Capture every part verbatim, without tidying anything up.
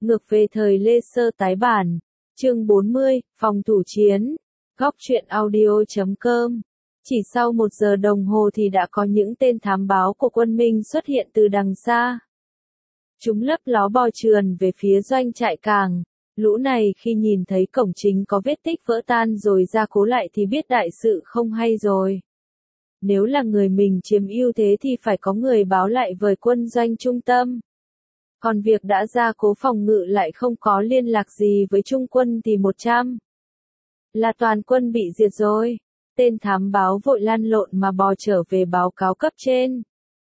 Ngược về thời Lê Sơ tái bản. Chương bốn mươi, phòng thủ chiến. Góc truyện audio chấm com. Chỉ sau một giờ đồng hồ thì đã có những tên thám báo của quân Minh xuất hiện từ đằng xa. Chúng lấp ló bò trườn về phía doanh trại Càng. Lũ này khi nhìn thấy cổng chính có vết tích vỡ tan rồi ra cố lại thì biết đại sự không hay rồi. Nếu là người mình chiếm ưu thế thì phải có người báo lại với quân doanh trung tâm. Còn việc đã ra cố phòng ngự lại không có liên lạc gì với trung quân thì một trăm là toàn quân bị diệt rồi. Tên thám báo vội lăn lộn mà bò trở về báo cáo cấp trên.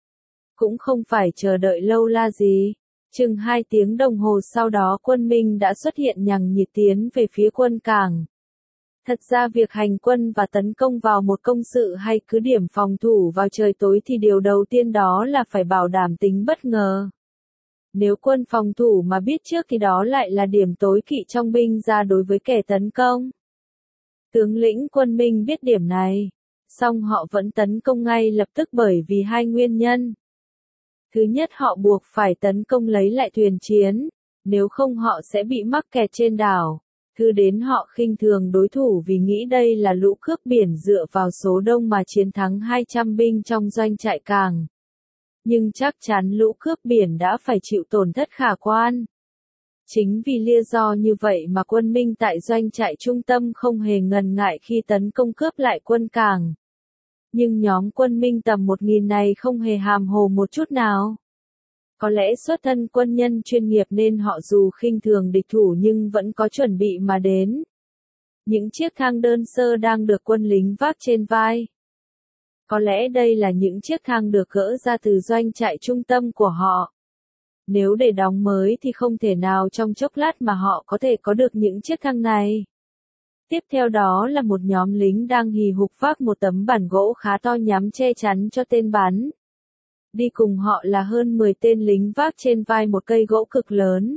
Cũng không phải chờ đợi lâu la gì. Chừng hai tiếng đồng hồ sau đó quân Minh đã xuất hiện nhằng nhịt tiến về phía quân Càng. Thật ra việc hành quân và tấn công vào một công sự hay cứ điểm phòng thủ vào trời tối thì điều đầu tiên đó là phải bảo đảm tính bất ngờ. Nếu quân phòng thủ mà biết trước thì đó lại là điểm tối kỵ trong binh ra đối với kẻ tấn công. Tướng lĩnh quân Minh biết điểm này, song họ vẫn tấn công ngay lập tức bởi vì hai nguyên nhân. Thứ nhất, họ buộc phải tấn công lấy lại thuyền chiến, nếu không họ sẽ bị mắc kẹt trên đảo. Thứ đến, họ khinh thường đối thủ vì nghĩ đây là lũ cướp biển dựa vào số đông mà chiến thắng hai trăm binh trong doanh trại Càng. Nhưng chắc chắn lũ cướp biển đã phải chịu tổn thất khả quan. Chính vì lý do như vậy mà quân Minh tại doanh trại trung tâm không hề ngần ngại khi tấn công cướp lại quân Càng. Nhưng nhóm quân Minh tầm một nghìn này không hề hàm hồ một chút nào. Có lẽ xuất thân quân nhân chuyên nghiệp nên họ dù khinh thường địch thủ nhưng vẫn có chuẩn bị mà đến. Những chiếc thang đơn sơ đang được quân lính vác trên vai. Có lẽ đây là những chiếc thang được gỡ ra từ doanh trại trung tâm của họ. Nếu để đóng mới thì không thể nào trong chốc lát mà họ có thể có được những chiếc thang này. Tiếp theo đó là một nhóm lính đang hì hục vác một tấm bản gỗ khá to nhắm che chắn cho tên bắn. Đi cùng họ là hơn mười tên lính vác trên vai một cây gỗ cực lớn.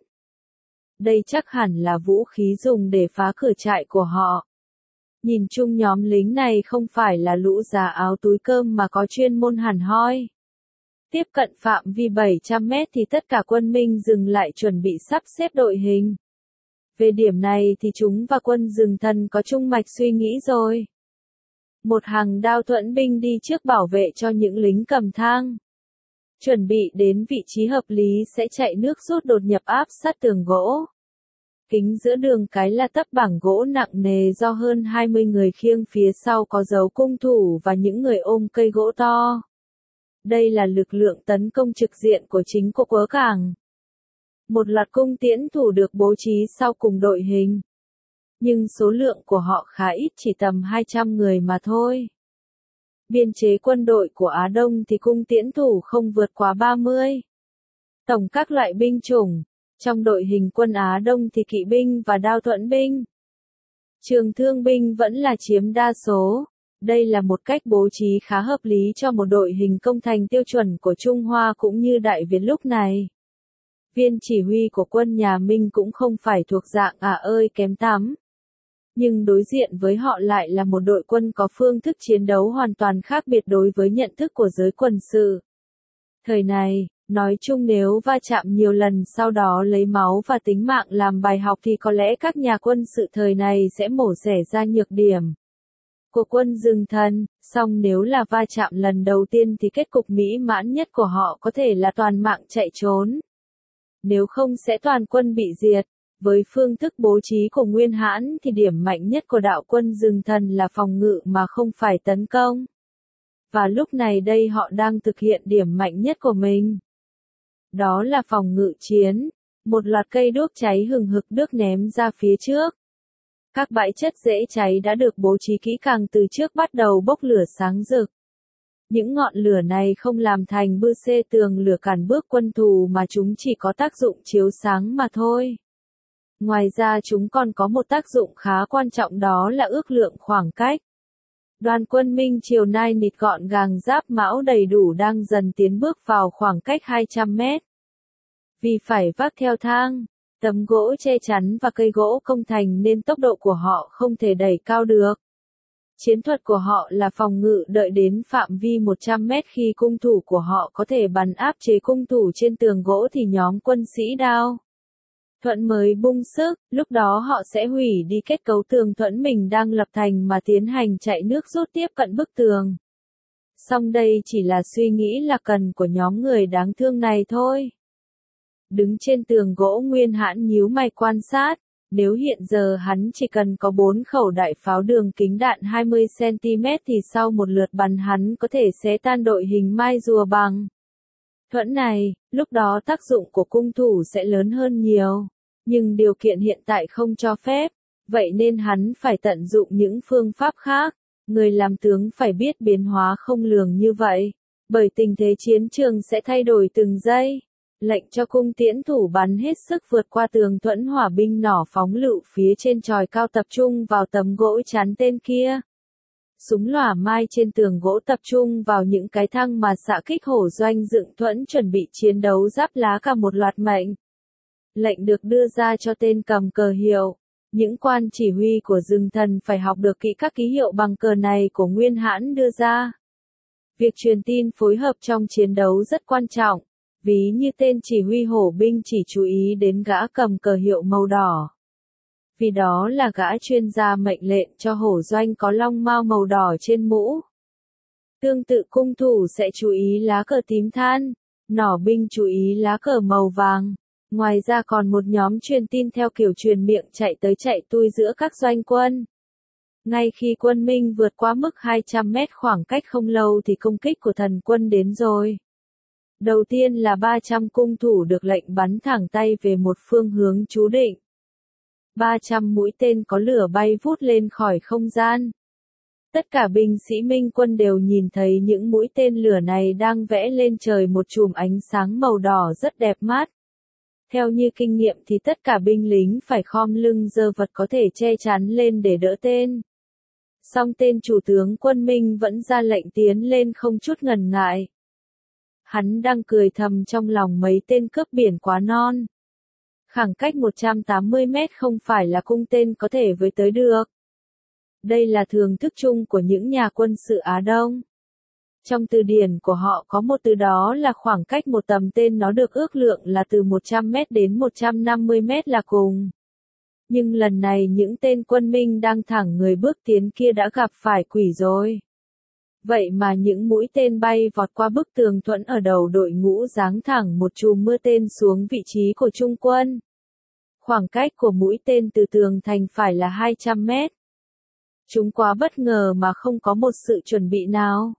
Đây chắc hẳn là vũ khí dùng để phá cửa trại của họ. Nhìn chung nhóm lính này không phải là lũ già áo túi cơm mà có chuyên môn hẳn hoi. Tiếp cận phạm vi bảy trăm mét thì tất cả quân Minh dừng lại chuẩn bị sắp xếp đội hình. Về điểm này thì chúng và quân rừng thần có chung mạch suy nghĩ rồi. Một hàng đao thuẫn binh đi trước bảo vệ cho những lính cầm thang. Chuẩn bị đến vị trí hợp lý sẽ chạy nước rút đột nhập áp sát tường gỗ. Kính giữa đường cái là tấc bảng gỗ nặng nề do hơn hai mươi người khiêng, phía sau có dấu cung thủ và những người ôm cây gỗ to. Đây là lực lượng tấn công trực diện của chính của quân Càng. Một loạt cung tiễn thủ được bố trí sau cùng đội hình. Nhưng số lượng của họ khá ít, chỉ tầm hai trăm người mà thôi. Biên chế quân đội của Á Đông thì cung tiễn thủ không vượt quá ba mươi. Tổng các loại binh chủng. Trong đội hình quân Á Đông thì kỵ binh và đao thuẫn binh. Trường thương binh vẫn là chiếm đa số. Đây là một cách bố trí khá hợp lý cho một đội hình công thành tiêu chuẩn của Trung Hoa cũng như Đại Việt lúc này. Viên chỉ huy của quân nhà Minh cũng không phải thuộc dạng à ơi kém tắm. Nhưng đối diện với họ lại là một đội quân có phương thức chiến đấu hoàn toàn khác biệt đối với nhận thức của giới quân sự. Thời này, nói chung nếu va chạm nhiều lần sau đó lấy máu và tính mạng làm bài học thì có lẽ các nhà quân sự thời này sẽ mổ xẻ ra nhược điểm của quân rừng thần, song nếu là va chạm lần đầu tiên thì kết cục mỹ mãn nhất của họ có thể là toàn mạng chạy trốn. Nếu không sẽ toàn quân bị diệt. Với phương thức bố trí của Nguyên Hãn thì điểm mạnh nhất của đạo quân rừng thần là phòng ngự mà không phải tấn công. Và lúc này đây họ đang thực hiện điểm mạnh nhất của mình. Đó là phòng ngự chiến. Một loạt cây đuốc cháy hừng hực được ném ra phía trước. Các bãi chất dễ cháy đã được bố trí kỹ càng từ trước bắt đầu bốc lửa sáng rực. Những ngọn lửa này không làm thành bư xê tường lửa cản bước quân thù mà chúng chỉ có tác dụng chiếu sáng mà thôi. Ngoài ra chúng còn có một tác dụng khá quan trọng, đó là ước lượng khoảng cách. Đoàn quân Minh chiều nay nịt gọn gàng giáp mão đầy đủ đang dần tiến bước vào khoảng cách hai trăm mét. Vì phải vác theo thang, tấm gỗ che chắn và cây gỗ công thành nên tốc độ của họ không thể đẩy cao được. Chiến thuật của họ là phòng ngự đợi đến phạm vi một trăm mét, khi cung thủ của họ có thể bắn áp chế cung thủ trên tường gỗ thì nhóm quân sĩ đao thuẫn mới bung sức, lúc đó họ sẽ hủy đi kết cấu tường thuẫn mình đang lập thành mà tiến hành chạy nước rút tiếp cận bức tường. Song đây chỉ là suy nghĩ lạc cần của nhóm người đáng thương này thôi. Đứng trên tường gỗ, Nguyên Hãn nhíu mày quan sát, nếu hiện giờ hắn chỉ cần có bốn khẩu đại pháo đường kính đạn hai mươi xăng ti mét thì sau một lượt bắn hắn có thể xé tan đội hình mai rùa bằng thuẫn này, lúc đó tác dụng của cung thủ sẽ lớn hơn nhiều. Nhưng điều kiện hiện tại không cho phép, vậy nên hắn phải tận dụng những phương pháp khác. Người làm tướng phải biết biến hóa không lường như vậy, bởi tình thế chiến trường sẽ thay đổi từng giây. Lệnh cho cung tiễn thủ bắn hết sức vượt qua tường thuẫn, hỏa binh nỏ phóng lựu phía trên chòi cao tập trung vào tấm gỗ chắn tên kia. Súng lỏa mai trên tường gỗ tập trung vào những cái thăng mà xạ kích, hổ doanh dựng thuẫn chuẩn bị chiến đấu giáp lá cả một loạt mệnh. Lệnh được đưa ra cho tên cầm cờ hiệu. Những quan chỉ huy của rừng thần phải học được kỹ các ký hiệu bằng cờ này của Nguyên Hãn đưa ra. Việc truyền tin phối hợp trong chiến đấu rất quan trọng, ví như tên chỉ huy hổ binh chỉ chú ý đến gã cầm cờ hiệu màu đỏ. Vì đó là gã chuyên gia mệnh lệnh cho hổ doanh có long mao màu đỏ trên mũ. Tương tự cung thủ sẽ chú ý lá cờ tím than, nỏ binh chú ý lá cờ màu vàng. Ngoài ra còn một nhóm truyền tin theo kiểu truyền miệng chạy tới chạy lui giữa các doanh quân. Ngay khi quân Minh vượt qua mức hai trăm mét khoảng cách không lâu thì công kích của thần quân đến rồi. Đầu tiên là ba trăm cung thủ được lệnh bắn thẳng tay về một phương hướng trú định. ba trăm mũi tên có lửa bay vút lên khỏi không gian. Tất cả binh sĩ Minh quân đều nhìn thấy những mũi tên lửa này đang vẽ lên trời một chùm ánh sáng màu đỏ rất đẹp mắt. Theo như kinh nghiệm thì tất cả binh lính phải khom lưng giơ vật có thể che chắn lên để đỡ tên. Song tên chủ tướng quân Minh vẫn ra lệnh tiến lên không chút ngần ngại. Hắn đang cười thầm trong lòng, mấy tên cướp biển quá non. Khoảng cách một trăm tám mươi mét không phải là cung tên có thể với tới được. Đây là thường thức chung của những nhà quân sự Á Đông. Trong từ điển của họ có một từ đó là khoảng cách một tầm tên, nó được ước lượng là từ một trăm mét đến một trăm năm mươi mét là cùng. Nhưng lần này những tên quân Minh đang thẳng người bước tiến kia đã gặp phải quỷ rồi. Vậy mà những mũi tên bay vọt qua bức tường thuẫn ở đầu đội ngũ, giáng thẳng một chùm mưa tên xuống vị trí của Trung quân. Khoảng cách của mũi tên từ tường thành phải là hai trăm mét. Chúng quá bất ngờ mà không có một sự chuẩn bị nào.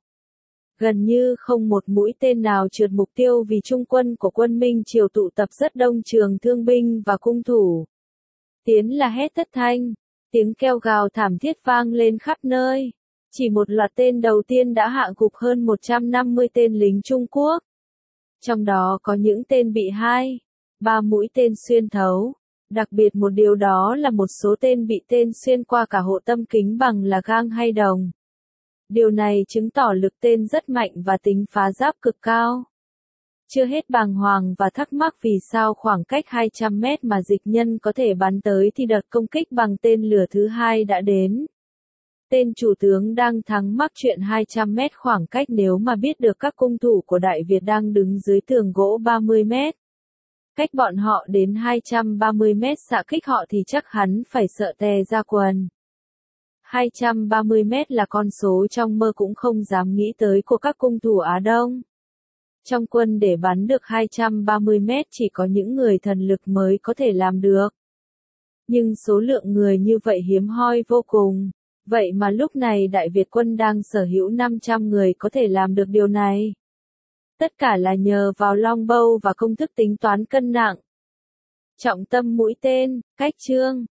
Gần như không một mũi tên nào trượt mục tiêu vì trung quân của quân Minh Triều tụ tập rất đông trường thương binh và cung thủ. Tiến là hét thất thanh, tiếng kêu gào thảm thiết vang lên khắp nơi. Chỉ một loạt tên đầu tiên đã hạ gục hơn một trăm năm mươi tên lính Trung Quốc. Trong đó có những tên bị hai, ba mũi tên xuyên thấu. Đặc biệt một điều đó là một số tên bị tên xuyên qua cả hộ tâm kính bằng là gang hay đồng. Điều này chứng tỏ lực tên rất mạnh và tính phá giáp cực cao. Chưa hết bàng hoàng và thắc mắc vì sao khoảng cách hai trăm mét mà dịch nhân có thể bắn tới thì đợt công kích bằng tên lửa thứ hai đã đến. Tên chủ tướng đang thắng mắc chuyện hai trăm mét khoảng cách, nếu mà biết được các cung thủ của Đại Việt đang đứng dưới tường gỗ ba mươi mét. Cách bọn họ đến hai trăm ba mươi mét xạ kích họ thì chắc hắn phải sợ tè ra quần. hai trăm ba mươi mét là con số trong mơ cũng không dám nghĩ tới của các cung thủ Á Đông. Trong quân để bắn được hai trăm ba mươi mét chỉ có những người thần lực mới có thể làm được. Nhưng số lượng người như vậy hiếm hoi vô cùng. Vậy mà lúc này Đại Việt quân đang sở hữu năm trăm người có thể làm được điều này. Tất cả là nhờ vào longbow và công thức tính toán cân nặng. Trọng tâm mũi tên, cách chương.